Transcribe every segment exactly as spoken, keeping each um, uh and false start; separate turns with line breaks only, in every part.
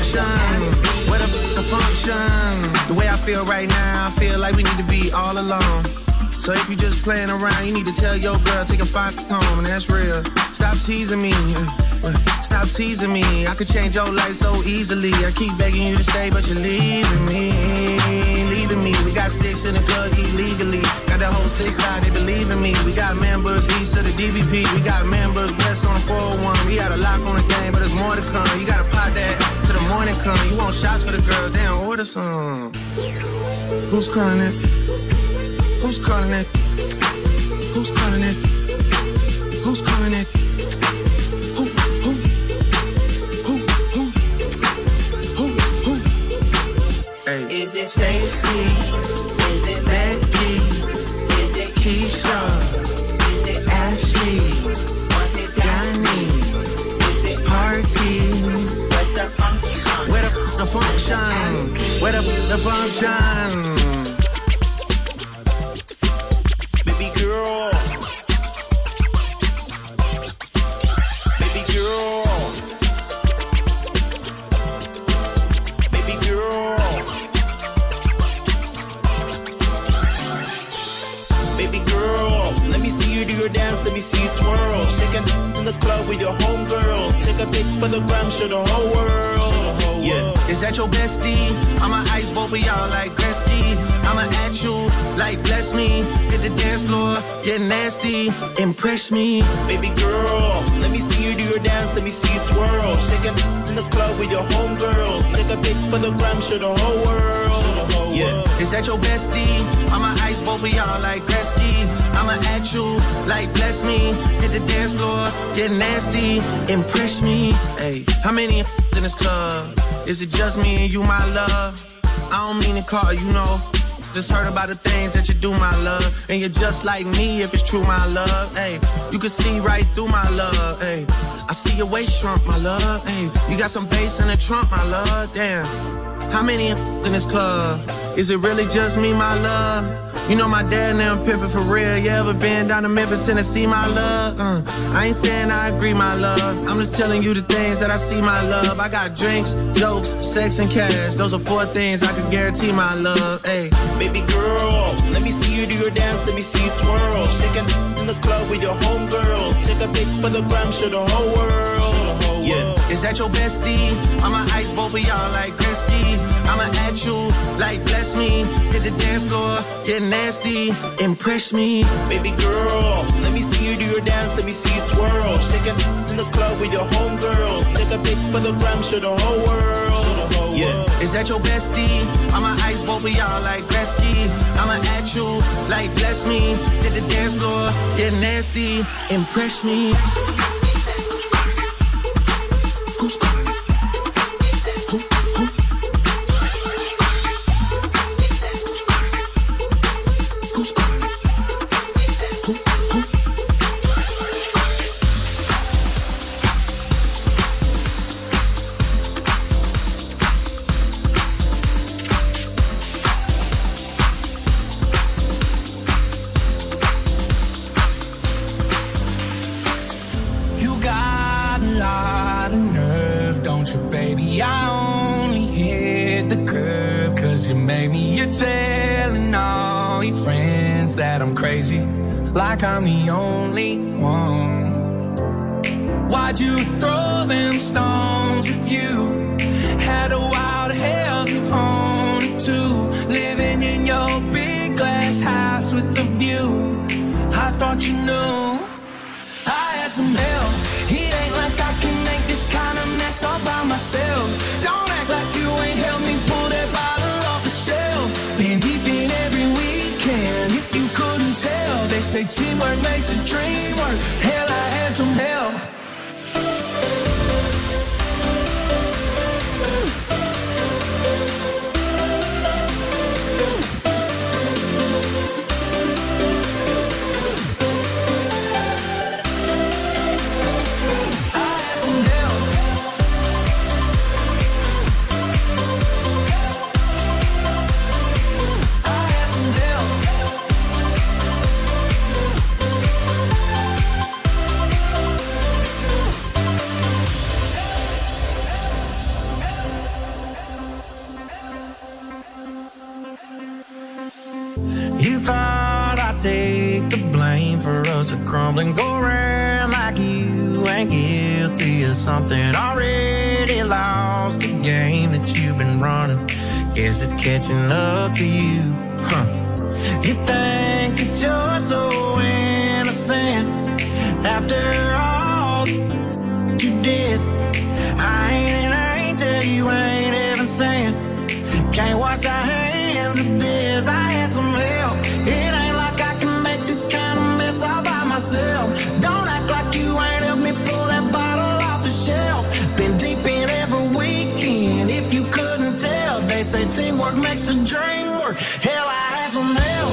function? Where the, the function? The way I feel right now, I feel like we need to be all alone. So if you just playing around, you need to tell your girl, take a five home, and that's real. Stop teasing me, stop teasing me. I could change your life so easily. I keep begging you to stay, but you're leaving me, leaving me. We got sticks in the club illegally. Got the whole six side, they believe in me. We got members east of the D V P. We got members west on the four oh one. We got a lock on the game, but there's more to come. You gotta pot that till the morning come. You want shots for the girls, they don't order some. Who's calling it? Who's calling it? Who's calling it? Who's calling it? Who, who? Who, who? Who, who? Hey. Is it Stacy? Is it Becky? Is it Keisha? Is it Ashley? Was it Danny? Is it Party? Where's the function? Where the, the function? Where the, the function? Baby girl, baby girl, baby girl, baby girl. Let me see you do your dance, let me see you twirl. Shaking in the club with your homegirls. Take a pic for the gram, show the whole world. Yeah. Is that your bestie? I'ma ice both of y'all like Gretzky. I'ma at you like bless me. Hit the dance floor, get nasty, impress me. Baby girl, let me see you do your dance, let me see you twirl. Shaking in the club with your homegirls. Take a pic for the gram, show the whole world. Yeah. Is that your bestie? I'ma ice both of y'all like Gretzky. I'ma at you like bless me. Hit the dance floor, get nasty, impress me. Hey, how many in this club? Is it just me and you, my love? I don't mean to call you, know. Just heard about the things that you do, my love. And you're just like me if it's true, my love. Hey, you can see right through my love. Hey, I see your waist shrunk, my love. Hey, you got some bass in the trunk, my love. Damn, how many in this club? Is it really just me, my love? You know my dad and them pimpin' for real. You ever been down to Memphis, Tennessee, my love? Uh, I ain't saying I agree, my love. I'm just telling you the things that I see, my love. I got drinks, jokes, sex, and cash. Those are four things I can guarantee, my love. Hey, baby girl, let me see you do your dance, let me see you twirl. Shaking in the club with your homegirls. Take a pic for the gram, show the whole world. Yeah. Is that your bestie? I'ma ice both of y'all like Gretzky. I'ma at you like bless me. Hit the dance floor, get nasty, impress me. Baby girl, let me see you do your dance, let me see you twirl. Shaking in the club with your homegirls. Take a pic for the gram, show the whole world. Yeah. Is that your bestie? I'ma ice both of y'all like Gretzky. I'ma at you like bless me. Hit the dance floor, get nasty, impress me. Who's calling it? Who, who? Who's calling it? Who, who? You got a lot of nerve, don't you, baby? I only hit the curb 'cause you made me. You're telling all your friends that I'm crazy, like I'm the only one. Why'd you throw them stones if you had a wild hell on it too? Living in your big glass house with a view. I thought you knew I had some help. It ain't like I can make this kind of mess all by myself. Don't act like you ain't helped me pull that bottle off the shelf. Been deep in every weekend, if you couldn't tell. They say teamwork makes a dream work. Hell, I had some help. take the blame for us to crumble and go around like you ain't guilty of something already lost the game that you've been running. Guess it's catching up to you, huh? You think that you're so innocent after all you did. I ain't an angel, you ain't even saying. Can't wash our hands of this. I had some help. It ain't like I can make this kind of mess all by myself. Don't act like you ain't helped me pull that bottle off the shelf. Been deep in every weekend. If you couldn't tell, they say teamwork makes the dream work. Hell, I had some help.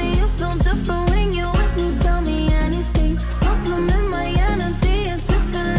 Different when you with me, tell me anything. Compliment my energy is different.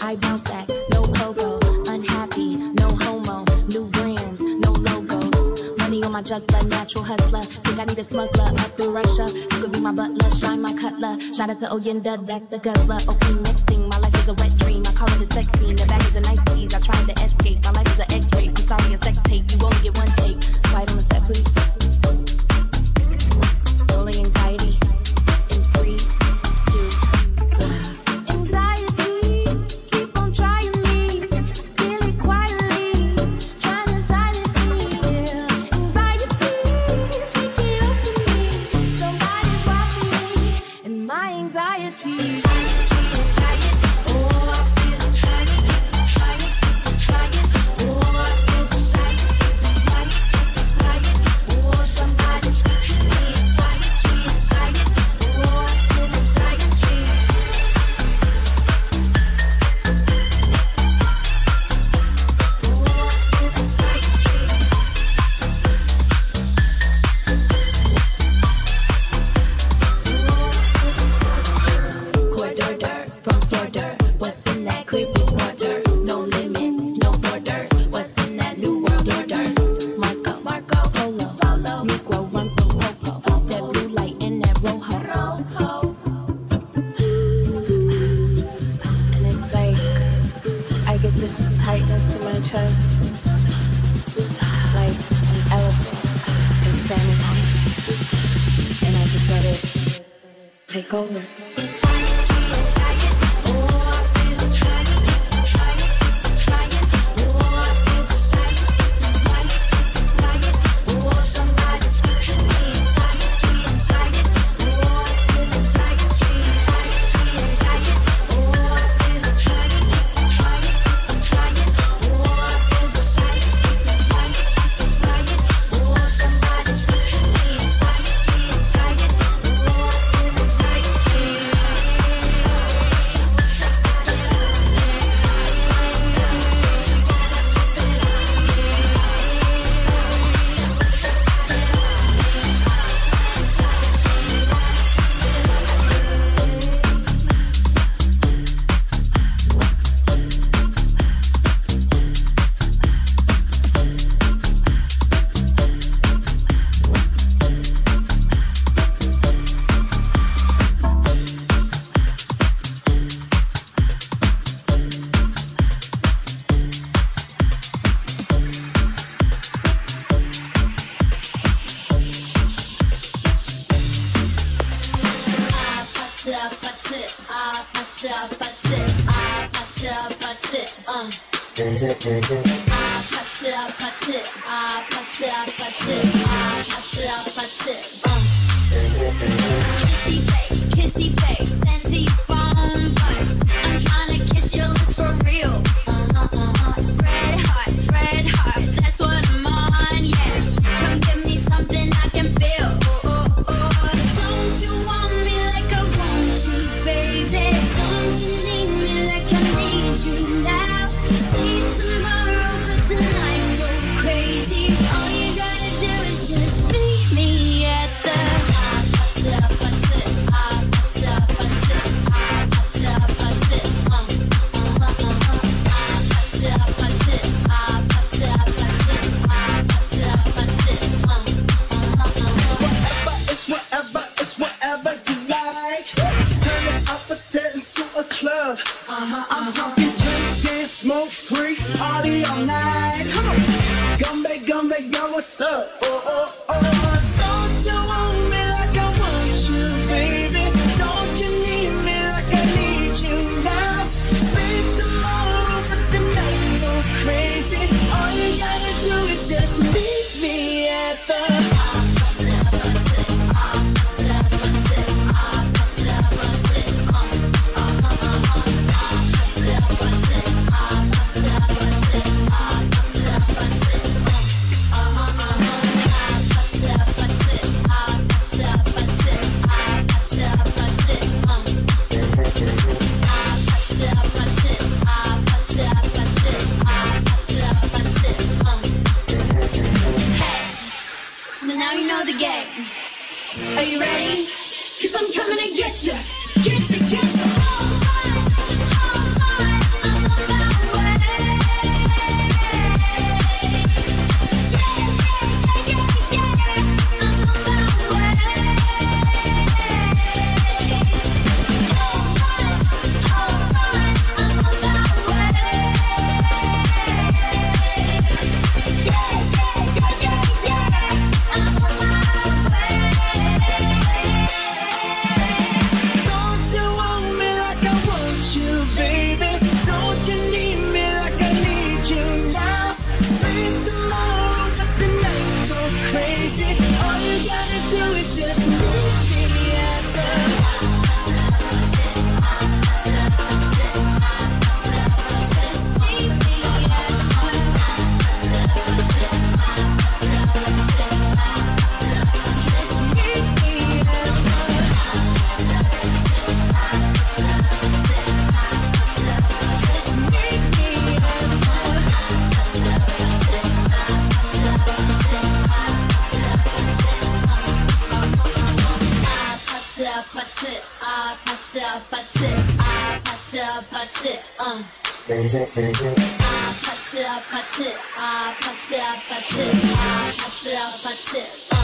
I bounce back, no pogo. Unhappy, no homo. New brands, no logos. Money on my juggler, natural hustler. Think I need a smuggler up in Russia. You could be my butler, shine my cutler. Shout out to Oyenda, that's the guzzler. Okay, next thing, my life is a wet dream. I call it a sex scene. The bag is a nice tease. I tried to escape. My life is an X-ray. I'm sorry, a sex tape. You only get one take. Quiet on the set, please. Rolling anxiety. In three, two, one. Anxiety, keep on trying me. Feel it quietly, trying to silence me. Yeah. Anxiety, shake it off of me. Somebody's watching me, and my anxiety. Take over.
Are you ready? Cause I'm coming to get you. Get you, get you. Hold tight, hold tight. I'm
아파트 아파트 아파트 아파트 아파트 아파트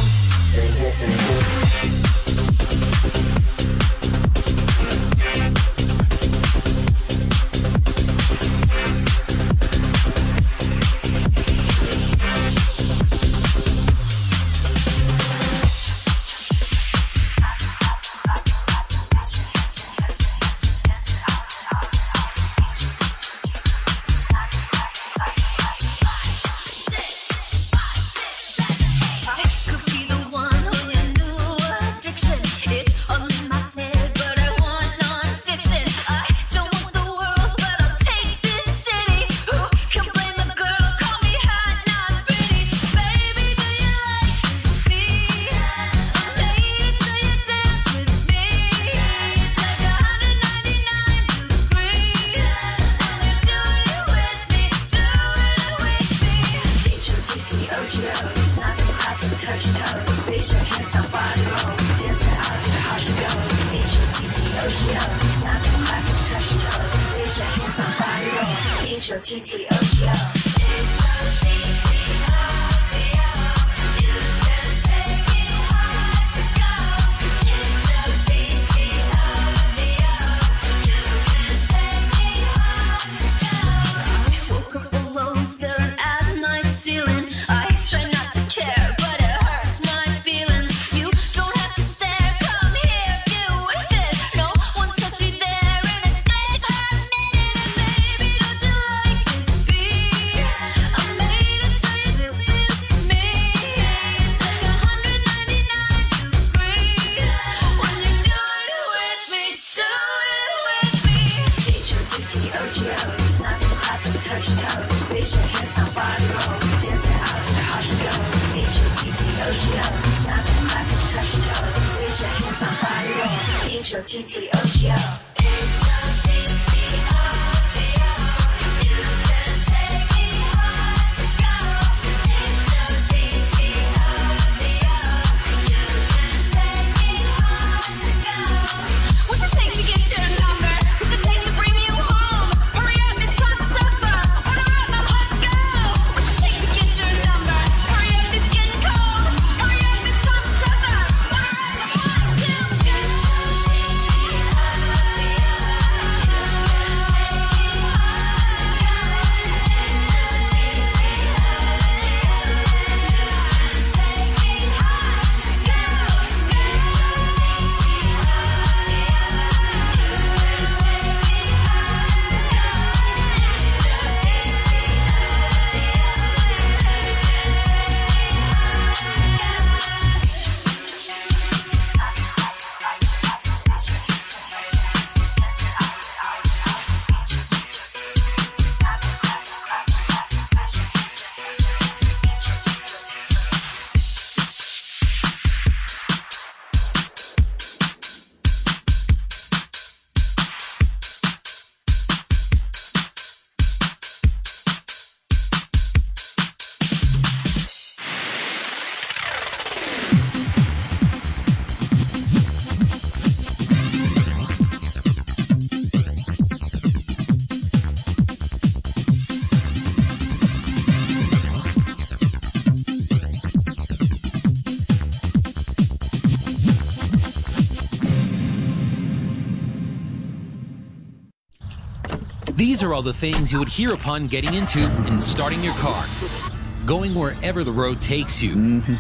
These are all the things you would hear upon getting into and starting your car, going wherever the road takes you.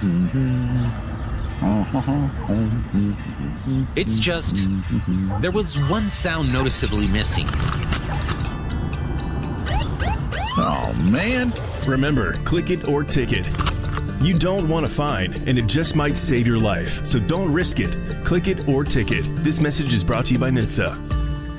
It's just, there was one sound noticeably missing.
Oh, man.
Remember, click it or ticket. You don't want a fine, and it just might save your life. So don't risk it. Click it or ticket. This message is brought to you by N H T S A.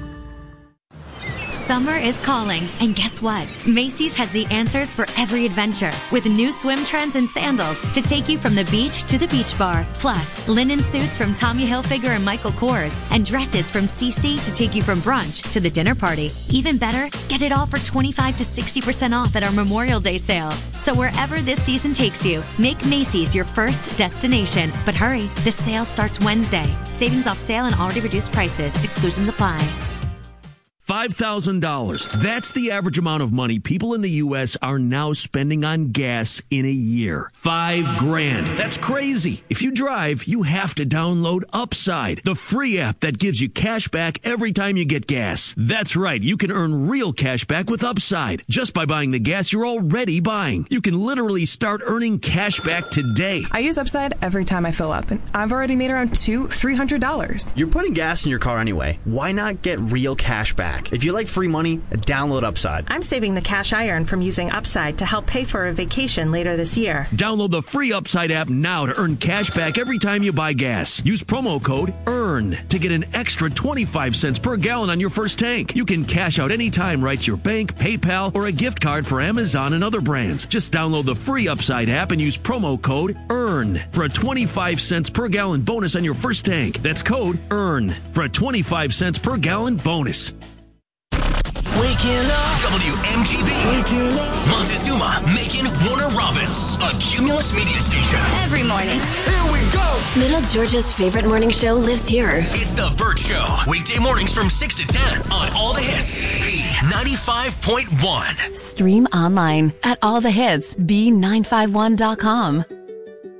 Summer is calling, and guess what? Macy's has the answers for every adventure, with new swim trends and sandals to take you from the beach to the beach bar. Plus, linen suits from Tommy Hilfiger and Michael Kors, and dresses from C C to take you from brunch to the dinner party. Even better, get it all for twenty-five to sixty percent off at our Memorial Day sale. So wherever this season takes you, make Macy's your first destination. But hurry, the sale starts Wednesday. Savings off sale and already reduced prices. Exclusions apply.
five thousand dollars. That's the average amount of money people in the U S are now spending on gas in a year. Five grand. That's crazy. If you drive, you have to download Upside, the free app that gives you cash back every time you get gas. That's right. You can earn real cash back with Upside just by buying the gas you're already buying. You can literally start earning cash back today.
I use Upside every time I fill up, and I've already made around two, three hundred dollars.
You're putting gas in your car anyway. Why not get real cash back? If you like free money, download Upside.
I'm saving the cash I earn from using Upside to help pay for a vacation later this year.
Download the free Upside app now to earn cash back every time you buy gas. Use promo code EARN to get an extra twenty-five cents per gallon on your first tank. You can cash out anytime right to your bank, PayPal, or a gift card for Amazon and other brands. Just download the free Upside app and use promo code EARN for a twenty-five cents per gallon bonus on your first tank. That's code EARN for a twenty-five cents per gallon bonus.
Waking up. W M G B. Waking up. Montezuma, Macon, Warner Robins. A Cumulus media station.
Every morning.
Here we go.
Middle Georgia's favorite morning show lives here.
It's The Burt Show. Weekday mornings from six to ten on All the Hits. B ninety-five point one.
Stream online at all the hits b nine five one dot com.